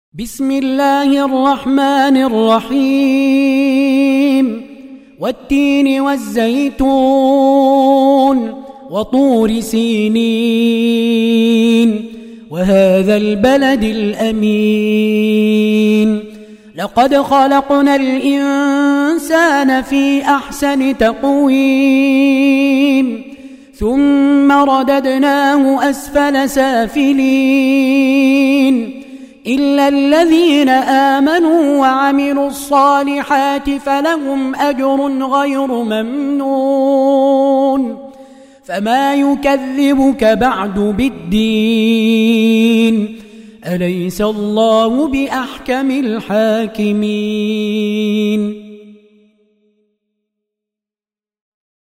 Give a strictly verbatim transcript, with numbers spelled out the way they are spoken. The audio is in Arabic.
بسم الله الرحمن الرحيم والتين والزيتون وطور سينين وهذا البلد الأمين لقد خلقنا الإنسان في أحسن تقويم ثم رددناه أسفل سافلين إلا الذين آمنوا وعملوا الصالحات فلهم أجر غير ممنون فما يكذبك بعد بالدين أليس الله بأحكم الحاكمين